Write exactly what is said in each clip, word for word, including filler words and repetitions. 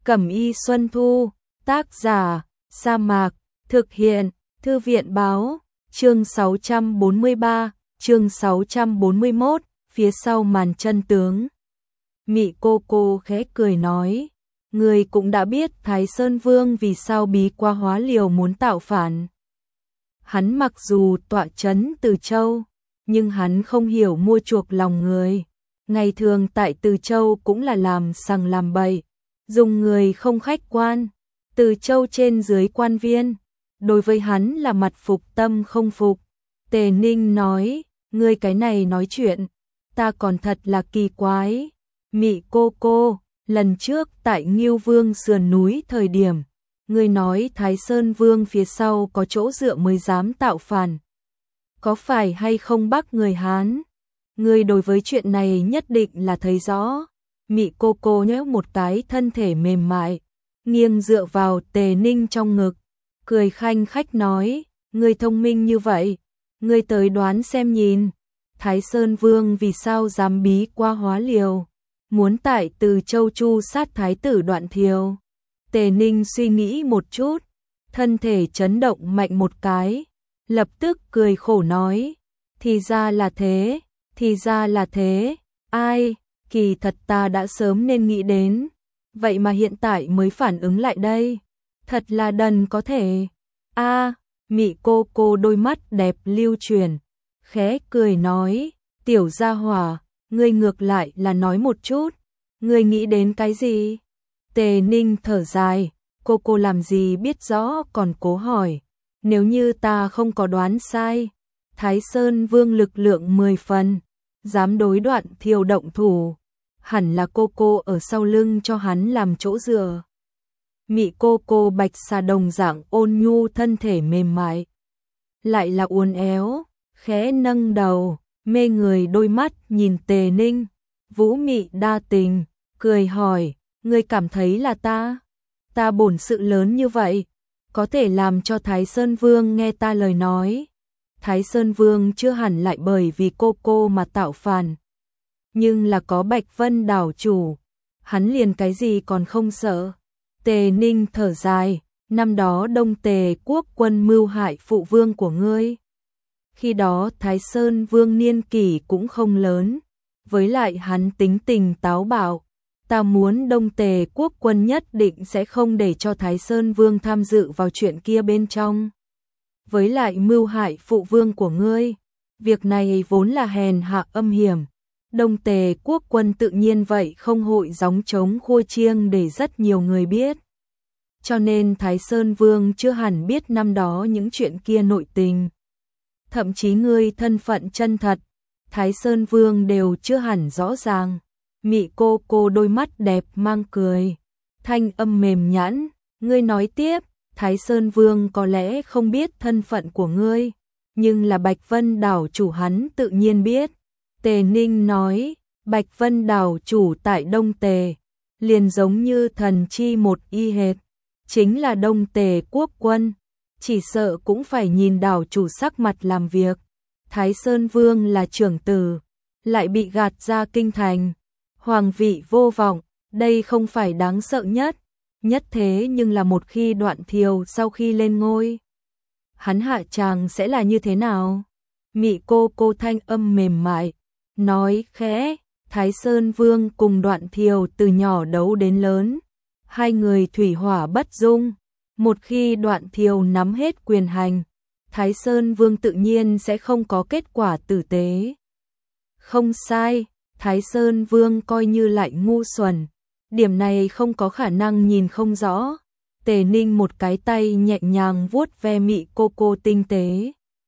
Cẩm y Xuân Thu, tác giả, Sa Mạc, thực hiện, Thư viện báo, chương sáu trăm bốn mươi ba, chương sáu trăm bốn mươi mốt, phía sau màn chân tướng. Mị cô cô khẽ cười nói, người cũng đã biết Thái Sơn Vương vì sao bí qua hóa liều muốn tạo phản. Hắn mặc dù tọa trấn Từ Châu, nhưng hắn không hiểu mua chuộc lòng người. Ngày thường tại Từ Châu cũng là làm sằng làm bậy, dùng người không khách quan. Từ Châu trên dưới quan viên, đối với hắn là mặt phục tâm không phục. Tề Ninh nói, ngươi cái này nói chuyện, ta còn thật là kỳ quái. Mị cô cô, lần trước tại Ngưu Vương sườn núi thời điểm, ngươi nói Thái Sơn Vương phía sau có chỗ dựa mới dám tạo phản. Có phải hay không bắt người Hán? Ngươi đối với chuyện này nhất định là thấy rõ. Mị cô cô nhéo một cái thân thể mềm mại, nghiêng dựa vào Tề Ninh trong ngực, cười khanh khách nói, ngươi thông minh như vậy, ngươi tới đoán xem nhìn, Thái Sơn Vương vì sao dám bí qua hóa liều, muốn tại Từ Châu chu sát thái tử Đoạn Thiều. Tề Ninh suy nghĩ một chút, thân thể chấn động mạnh một cái, lập tức cười khổ nói, thì ra là thế, thì ra là thế, ai, kỳ thật ta đã sớm nên nghĩ đến, vậy mà hiện tại mới phản ứng lại đây, thật là đần có thể. A, Mị cô cô đôi mắt đẹp lưu chuyển, khẽ cười nói, tiểu gia hỏa, ngươi ngược lại là nói một chút, ngươi nghĩ đến cái gì? Tề Ninh thở dài, cô cô làm gì biết rõ còn cố hỏi, nếu như ta không có đoán sai, Thái Sơn Vương lực lượng mười phần, dám đối Đoạn Thiều động thủ, hẳn là cô cô ở sau lưng cho hắn làm chỗ dựa. Mị cô cô bạch xà đồng dạng ôn nhu thân thể mềm mại, lại là uốn éo, khẽ nâng đầu, mê người đôi mắt nhìn Tề Ninh, vũ mị đa tình, cười hỏi, ngươi cảm thấy là ta, ta bổn sự lớn như vậy, có thể làm cho Thái Sơn Vương nghe ta lời nói. Thái Sơn Vương chưa hẳn lại bởi vì cô cô mà tạo phản, nhưng là có Bạch Vân đảo chủ, hắn liền cái gì còn không sợ. Tề Ninh thở dài, năm đó Đông Tề quốc quân mưu hại phụ vương của ngươi. Khi đó Thái Sơn Vương niên kỷ cũng không lớn, với lại hắn tính tình táo bạo, ta muốn Đông Tề quốc quân nhất định sẽ không để cho Thái Sơn Vương tham dự vào chuyện kia bên trong. Với lại mưu hại phụ vương của ngươi, việc này vốn là hèn hạ âm hiểm. Đông Tề quốc quân tự nhiên vậy không hội gióng trống khua chiêng để rất nhiều người biết. Cho nên Thái Sơn Vương chưa hẳn biết năm đó những chuyện kia nội tình. Thậm chí ngươi thân phận chân thật, Thái Sơn Vương đều chưa hẳn rõ ràng. Mị cô cô đôi mắt đẹp mang cười, thanh âm mềm nhẵn, ngươi nói tiếp, Thái Sơn Vương có lẽ không biết thân phận của ngươi, nhưng là Bạch Vân đảo chủ hắn tự nhiên biết. Tề Ninh nói, Bạch Vân đảo chủ tại Đông Tề, liền giống như thần chi một y hệt, chính là Đông Tề quốc quân, chỉ sợ cũng phải nhìn đảo chủ sắc mặt làm việc. Thái Sơn Vương là trưởng tử, lại bị gạt ra kinh thành, hoàng vị vô vọng, đây không phải đáng sợ nhất, nhất thế nhưng là một khi Đoạn Thiều sau khi lên ngôi, hắn hạ tràng sẽ là như thế nào? Mị cô cô thanh âm mềm mại, nói khẽ, Thái Sơn Vương cùng Đoạn Thiều từ nhỏ đấu đến lớn, hai người thủy hỏa bất dung, một khi Đoạn Thiều nắm hết quyền hành, Thái Sơn Vương tự nhiên sẽ không có kết quả tử tế. Không sai, Thái Sơn Vương coi như lại ngu xuẩn, điểm này không có khả năng nhìn không rõ. Tề Ninh một cái tay nhẹ nhàng vuốt ve mị cô cô tinh tế,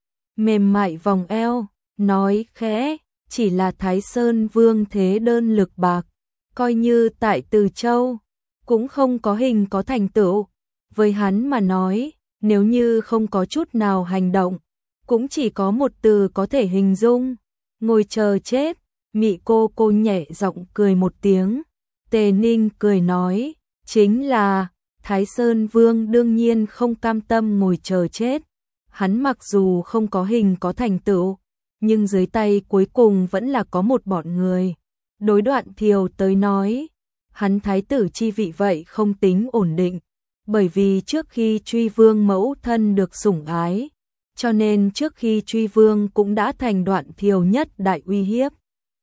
mềm mại vòng eo, nói khẽ, chỉ là Thái Sơn Vương thế đơn lực bạc, coi như tại Từ Châu, cũng không có hình có thành tựu. Với hắn mà nói, nếu như không có chút nào hành động, cũng chỉ có một từ có thể hình dung, ngồi chờ chết. Mị cô cô nhẹ giọng cười một tiếng, Tề Ninh cười nói, chính là, Thái Sơn Vương đương nhiên không cam tâm ngồi chờ chết, hắn mặc dù không có hình có thành tựu, nhưng dưới tay cuối cùng vẫn là có một bọn người. Đối Đoạn Thiều tới nói, hắn thái tử chi vị vậy không tính ổn định, bởi vì trước khi truy vương mẫu thân được sủng ái, cho nên trước khi truy vương cũng đã thành Đoạn Thiều nhất đại uy hiếp.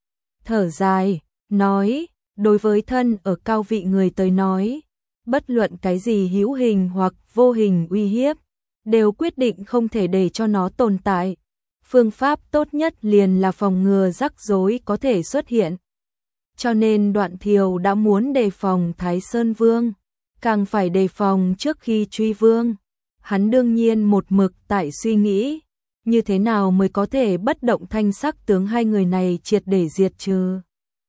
Thở dài, nói, đối với thân ở cao vị người tới nói, bất luận cái gì hữu hình hoặc vô hình uy hiếp, đều quyết định không thể để cho nó tồn tại. Phương pháp tốt nhất liền là phòng ngừa rắc rối có thể xuất hiện. Cho nên Đoạn Thiều đã muốn đề phòng Thái Sơn Vương, càng phải đề phòng trước khi truy vương. Hắn đương nhiên một mực tại suy nghĩ, như thế nào mới có thể bất động thanh sắc tướng hai người này triệt để diệt trừ.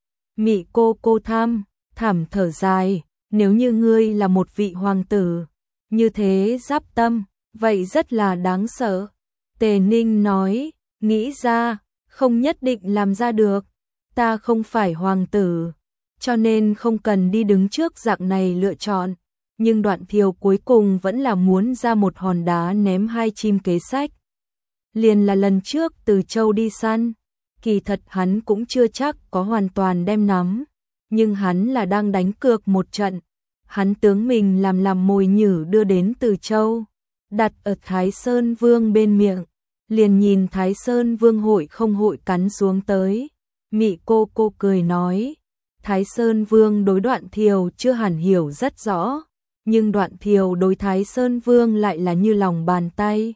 Mị cô cô tham, thảm thở dài, nếu như ngươi là một vị hoàng tử, như thế giáp tâm, vậy rất là đáng sợ. Tề Ninh nói, nghĩ ra, không nhất định làm ra được, ta không phải hoàng tử, cho nên không cần đi đứng trước dạng này lựa chọn. Nhưng Đoạn Thiều cuối cùng vẫn là muốn ra một hòn đá ném hai chim kế sách. Liền là lần trước Từ Châu đi săn, kỳ thật hắn cũng chưa chắc có hoàn toàn đem nắm, nhưng hắn là đang đánh cược một trận. Hắn tướng mình làm làm mồi nhử đưa đến Từ Châu, đặt ở Thái Sơn Vương bên miệng, liền nhìn Thái Sơn Vương hội không hội cắn xuống tới. Mị cô cô cười nói, Thái Sơn Vương đối Đoạn Thiều chưa hẳn hiểu rất rõ, nhưng Đoạn Thiều đối Thái Sơn Vương lại là như lòng bàn tay.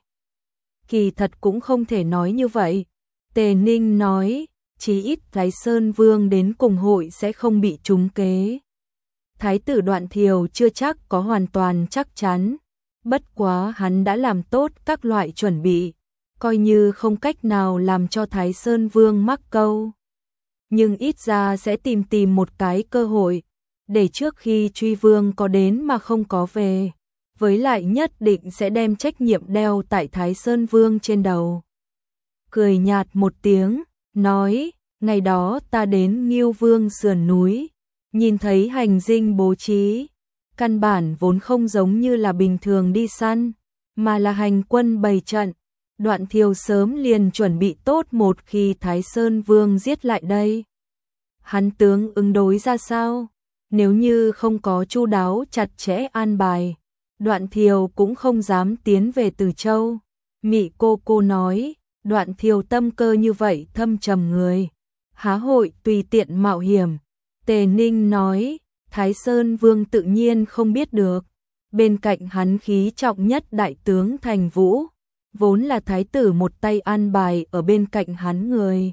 Kỳ thật cũng không thể nói như vậy. Tề Ninh nói, chí ít Thái Sơn Vương đến cùng hội sẽ không bị trúng kế. Thái tử Đoạn Thiều chưa chắc có hoàn toàn chắc chắn, bất quá hắn đã làm tốt các loại chuẩn bị, coi như không cách nào làm cho Thái Sơn Vương mắc câu, nhưng ít ra sẽ tìm tìm một cái cơ hội, để trước khi truy vương có đến mà không có về, với lại nhất định sẽ đem trách nhiệm đeo tại Thái Sơn Vương trên đầu. Cười nhạt một tiếng, nói, ngày đó ta đến Ngưu Vương sườn núi, nhìn thấy hành dinh bố trí, căn bản vốn không giống như là bình thường đi săn, mà là hành quân bày trận. Đoạn Thiều sớm liền chuẩn bị tốt một khi Thái Sơn Vương giết lại đây. Hắn tướng ứng đối ra sao? Nếu như không có chu đáo chặt chẽ an bài, Đoạn Thiều cũng không dám tiến về Từ Châu. Mị cô cô nói, Đoạn Thiều tâm cơ như vậy thâm trầm người, há hội tùy tiện mạo hiểm. Tề Ninh nói, Thái Sơn Vương tự nhiên không biết được, bên cạnh hắn khí trọng nhất đại tướng Thành Vũ, vốn là thái tử một tay an bài ở bên cạnh hắn người.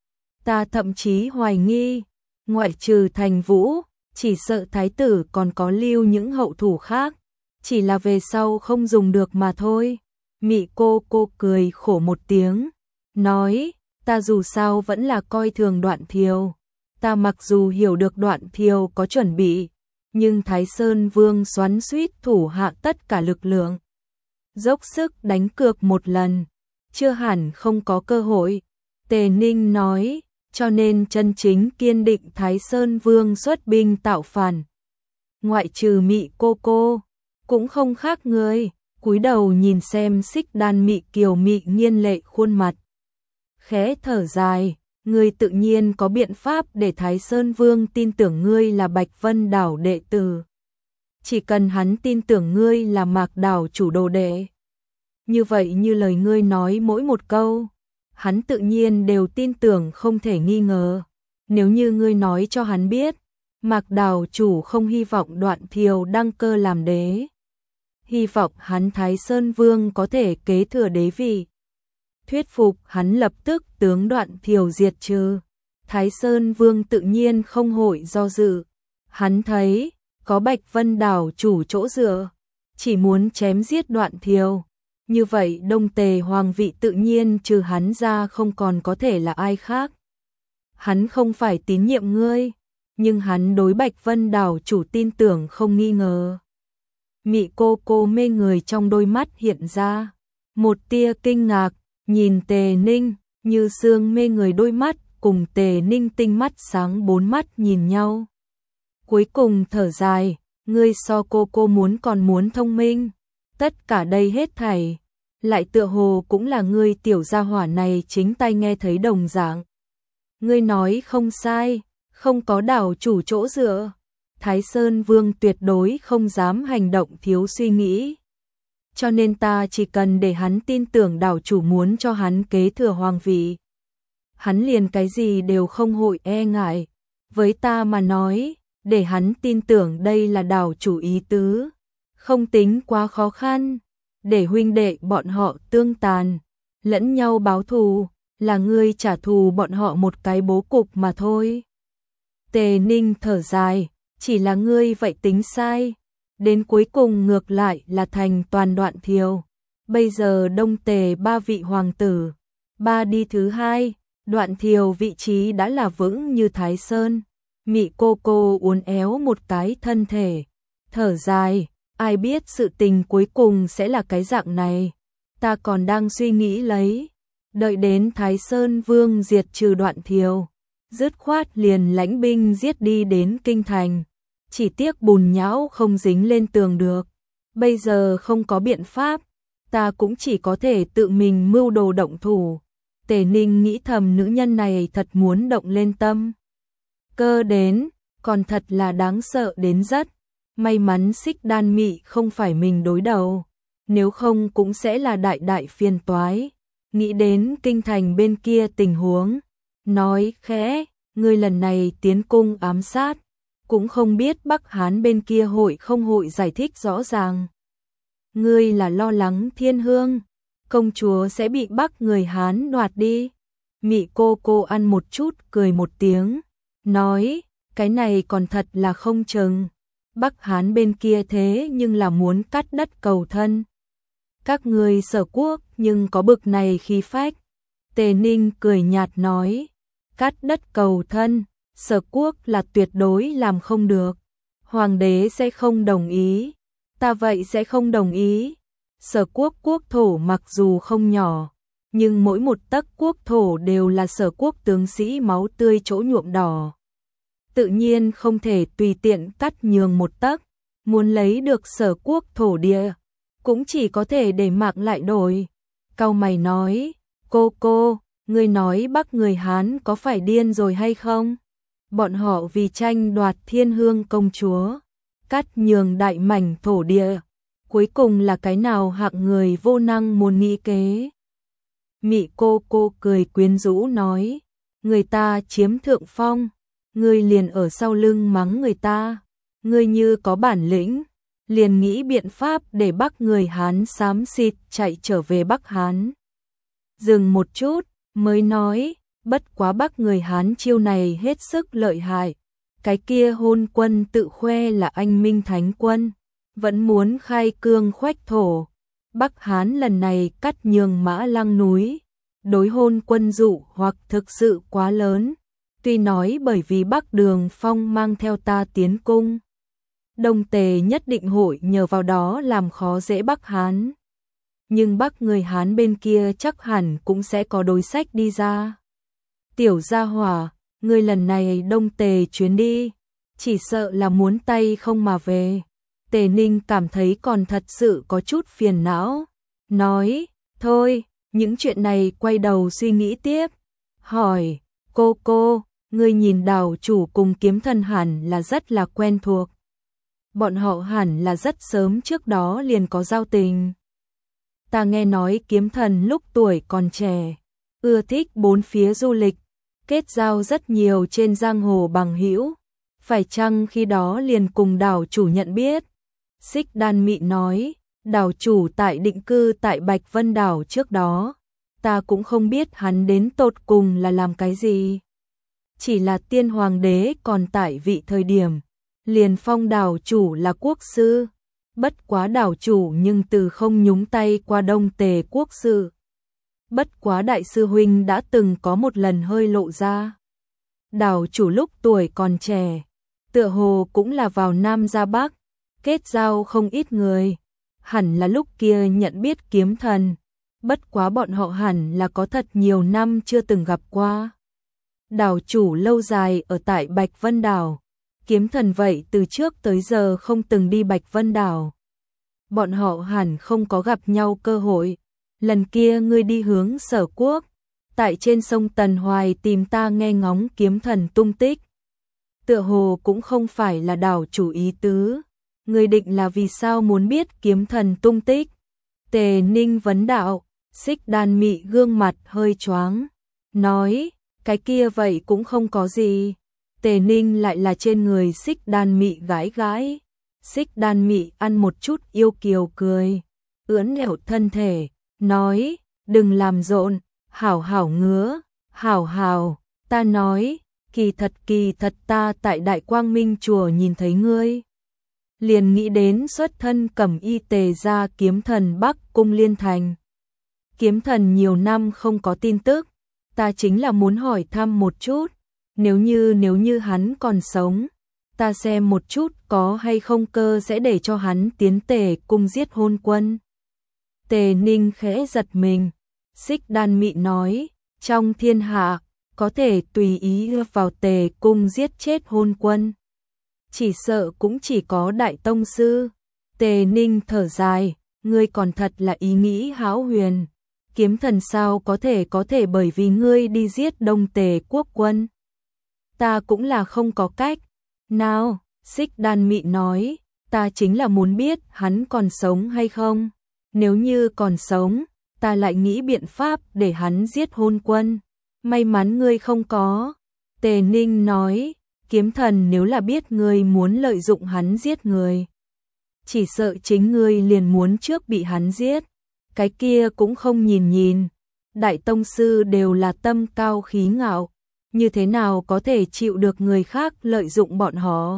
Ta thậm chí hoài nghi, ngoại trừ Thành Vũ, chỉ sợ thái tử còn có lưu những hậu thủ khác, chỉ là về sau không dùng được mà thôi. Mị cô cô cười khổ một tiếng, nói, ta dù sao vẫn là coi thường Đoạn Thiều. Ta mặc dù hiểu được Đoạn Thiều có chuẩn bị, nhưng Thái Sơn Vương xoắn xuýt thủ hạ tất cả lực lượng, dốc sức đánh cược một lần, chưa hẳn không có cơ hội. Tề Ninh nói, cho nên chân chính kiên định Thái Sơn Vương xuất binh tạo phản, ngoại trừ Mị cô cô, cũng không khác người. Cúi đầu nhìn xem Xích Đan Mị kiều mị nghiên lệ khuôn mặt, khẽ thở dài, ngươi tự nhiên có biện pháp để Thái Sơn Vương tin tưởng ngươi là Bạch Vân Đảo đệ tử. Chỉ cần hắn tin tưởng ngươi là Mạc Đảo chủ đồ đệ, như vậy như lời ngươi nói mỗi một câu, hắn tự nhiên đều tin tưởng không thể nghi ngờ. Nếu như ngươi nói cho hắn biết, Mạc Đảo chủ không hy vọng Đoạn Thiều đăng cơ làm đế, hy vọng hắn Thái Sơn Vương có thể kế thừa đế vị, thuyết phục hắn lập tức tướng Đoạn Thiều diệt trừ, Thái Sơn Vương tự nhiên không hội do dự. Hắn thấy có Bạch Vân Đảo chủ chỗ dựa, chỉ muốn chém giết Đoạn Thiều, như vậy Đông Tề hoàng vị tự nhiên trừ hắn ra không còn có thể là ai khác. Hắn không phải tín nhiệm ngươi, nhưng hắn đối Bạch Vân Đảo chủ tin tưởng không nghi ngờ. Mị cô cô mê người trong đôi mắt hiện ra một tia kinh ngạc, nhìn Tề Ninh, như sương mê người đôi mắt cùng Tề Ninh tinh mắt sáng bốn mắt nhìn nhau. Cuối cùng thở dài, ngươi so cô cô muốn còn muốn thông minh, tất cả đây hết thảy, lại tựa hồ cũng là ngươi tiểu gia hỏa này chính tay nghe thấy đồng dạng. Ngươi nói không sai, không có đảo chủ chỗ dựa, Thái Sơn Vương tuyệt đối không dám hành động thiếu suy nghĩ. Cho nên ta chỉ cần để hắn tin tưởng đảo chủ muốn cho hắn kế thừa hoàng vị. Hắn liền cái gì đều không hội e ngại. Với ta mà nói, để hắn tin tưởng đây là đảo chủ ý tứ. Không tính quá khó khăn. Để huynh đệ bọn họ tương tàn, lẫn nhau báo thù, là ngươi trả thù bọn họ một cái bố cục mà thôi. Tề Ninh thở dài, chỉ là ngươi vậy tính sai. Đến cuối cùng ngược lại là thành toàn Đoạn Thiều. Bây giờ Đông Tề ba vị hoàng tử, ba đi thứ hai, Đoạn Thiều vị trí đã là vững như Thái Sơn. Mị cô cô uốn éo một cái thân thể, thở dài, ai biết sự tình cuối cùng sẽ là cái dạng này. Ta còn đang suy nghĩ lấy, đợi đến Thái Sơn Vương diệt trừ Đoạn Thiều, dứt khoát liền lãnh binh giết đi đến kinh thành. Chỉ tiếc bùn nhão không dính lên tường được. Bây giờ không có biện pháp, ta cũng chỉ có thể tự mình mưu đồ động thủ. Tề Ninh nghĩ thầm nữ nhân này thật muốn động lên tâm cơ đến, còn thật là đáng sợ đến rất. May mắn Xích Đan Mị không phải mình đối đầu, nếu không cũng sẽ là đại đại phiền toái. Nghĩ đến kinh thành bên kia tình huống, nói khẽ, ngươi lần này tiến cung ám sát, cũng không biết Bắc Hán bên kia hội không hội giải thích rõ ràng. Ngươi là lo lắng Thiên Hương công chúa sẽ bị Bắc người Hán đoạt đi. Mị cô cô ăn một chút cười một tiếng, nói, cái này còn thật là không chừng. Bắc Hán bên kia thế nhưng là muốn cắt đất cầu thân. Các ngươi Sở Quốc nhưng có bực này khí phách. Tề Ninh cười nhạt nói, cắt đất cầu thân, Sở Quốc là tuyệt đối làm không được. Hoàng đế sẽ không đồng ý, ta vậy sẽ không đồng ý. Sở Quốc quốc thổ mặc dù không nhỏ, nhưng mỗi một tấc quốc thổ đều là Sở Quốc tướng sĩ máu tươi chỗ nhuộm đỏ. Tự nhiên không thể tùy tiện cắt nhường một tấc, muốn lấy được Sở Quốc thổ địa, cũng chỉ có thể để mạng lại đổi. Cau mày nói, cô cô, ngươi nói Bắc người Hán có phải điên rồi hay không? Bọn họ vì tranh đoạt Thiên Hương công chúa, cắt nhường đại mảnh thổ địa, cuối cùng là cái nào hạng người vô năng muốn nghĩ kế. Mị cô cô cười quyến rũ nói, người ta chiếm thượng phong, ngươi liền ở sau lưng mắng người ta, ngươi như có bản lĩnh, liền nghĩ biện pháp để Bắc người Hán xám xịt chạy trở về Bắc Hán. Dừng một chút, mới nói, bất quá Bắc người Hán chiêu này hết sức lợi hại. Cái kia Hôn Quân tự khoe là anh minh thánh quân, vẫn muốn khai cương khoách thổ. Bắc Hán lần này cắt nhường Mã Lăng núi, đối Hôn Quân dụ hoặc thực sự quá lớn. Tuy nói bởi vì Bắc Đường Phong mang theo ta tiến cung, Đông Tề nhất định hội nhờ vào đó làm khó dễ Bắc Hán. Nhưng Bắc người Hán bên kia chắc hẳn cũng sẽ có đối sách đi ra. Tiểu gia hỏa, ngươi lần này Đông Tề chuyến đi, chỉ sợ là muốn tay không mà về. Tề Ninh cảm thấy còn thật sự có chút phiền não, nói, thôi, những chuyện này quay đầu suy nghĩ tiếp. Hỏi, cô cô, ngươi nhìn đảo chủ cùng Kiếm Thần hẳn là rất là quen thuộc. Bọn họ hẳn là rất sớm trước đó liền có giao tình. Ta nghe nói Kiếm Thần lúc tuổi còn trẻ, ưa thích bốn phía du lịch, kết giao rất nhiều trên giang hồ bằng hữu. Phải chăng khi đó liền cùng đảo chủ nhận biết? Xích Đan Mị nói, đảo chủ tại định cư tại Bạch Vân đảo trước đó, ta cũng không biết hắn đến tột cùng là làm cái gì. Chỉ là tiên hoàng đế còn tại vị thời điểm, liền phong đảo chủ là quốc sư. Bất quá đảo chủ nhưng từ không nhúng tay qua Đông Tề quốc sự. Bất quá đại sư huynh đã từng có một lần hơi lộ ra. Đảo chủ lúc tuổi còn trẻ, tựa hồ cũng là vào Nam ra Bắc, kết giao không ít người. Hẳn là lúc kia nhận biết Kiếm Thần. Bất quá bọn họ hẳn là có thật nhiều năm chưa từng gặp qua. Đảo chủ lâu dài ở tại Bạch Vân đảo. Kiếm Thần vậy từ trước tới giờ không từng đi Bạch Vân đảo. Bọn họ hẳn không có gặp nhau cơ hội. Lần kia ngươi đi hướng Sở Quốc, tại trên sông Tần Hoài tìm ta nghe ngóng Kiếm Thần tung tích. tựa hồ cũng không phải là đảo chủ ý tứ. Ngươi định là vì sao muốn biết kiếm thần tung tích? Tề Ninh vấn đạo. Xích Đan Mị gương mặt hơi choáng, nói, cái kia vậy cũng không có gì. Tề Ninh lại là trên người Xích Đan Mị gái gái. Xích Đan Mị ăn một chút yêu kiều cười, ưỡn ẻo thân thể, nói, đừng làm rộn, hảo hảo ngứa, hảo hảo, ta nói, kỳ thật kỳ thật ta tại Đại Quang Minh chùa nhìn thấy ngươi. Liền nghĩ đến xuất thân cẩm y Tề gia kiếm thần Bắc Cung Liên Thành. Kiếm thần nhiều năm không có tin tức, ta chính là muốn hỏi thăm một chút, nếu như nếu như hắn còn sống, ta xem một chút có hay không cơ sẽ để cho hắn tiến Tề cung giết hôn quân. Tề Ninh khẽ giật mình, Xích Đan Mị nói, trong thiên hạ, có thể tùy ý vào Tề cung giết chết hôn quân. Chỉ sợ cũng chỉ có Đại Tông Sư. Tề Ninh thở dài, ngươi còn thật là ý nghĩ hão huyền. Kiếm thần sao có thể có thể bởi vì ngươi đi giết Đông Tề quốc quân. Ta cũng là không có cách. Nào, Xích Đan Mị nói, ta chính là muốn biết hắn còn sống hay không. Nếu như còn sống, ta lại nghĩ biện pháp để hắn giết hôn quân. May mắn ngươi không có. Tề Ninh nói, kiếm thần nếu là biết ngươi muốn lợi dụng hắn giết người, chỉ sợ chính ngươi liền muốn trước bị hắn giết. Cái kia cũng không nhìn nhìn, Đại Tông Sư đều là tâm cao khí ngạo, như thế nào có thể chịu được người khác lợi dụng bọn họ.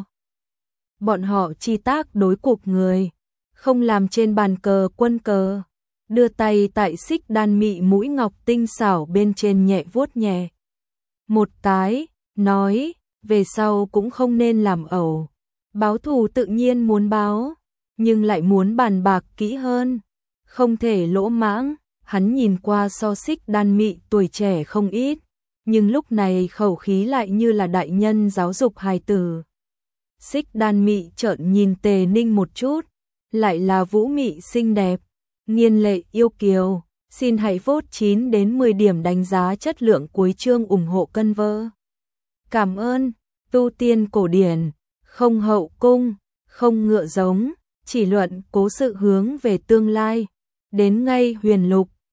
Bọn họ chi tác đối cục người, không làm trên bàn cờ quân cờ, đưa tay tại Xích Đan Mị mũi ngọc tinh xảo bên trên nhẹ vuốt nhẹ. Một cái, nói, về sau cũng không nên làm ẩu, báo thù tự nhiên muốn báo, nhưng lại muốn bàn bạc kỹ hơn. Không thể lỗ mãng, hắn nhìn qua so Xích Đan Mị tuổi trẻ không ít, nhưng lúc này khẩu khí lại như là đại nhân giáo dục hài tử. Xích Đan Mị trợn nhìn Tề Ninh một chút, lại là vũ mị xinh đẹp, nghiên lệ yêu kiều, xin hãy vote chín đến mười điểm đánh giá chất lượng cuối chương ủng hộ cân vơ. Cảm ơn, tu tiên cổ điển, không hậu cung, không ngựa giống, chỉ luận cố sự hướng về tương lai. Đến ngay huyền lục,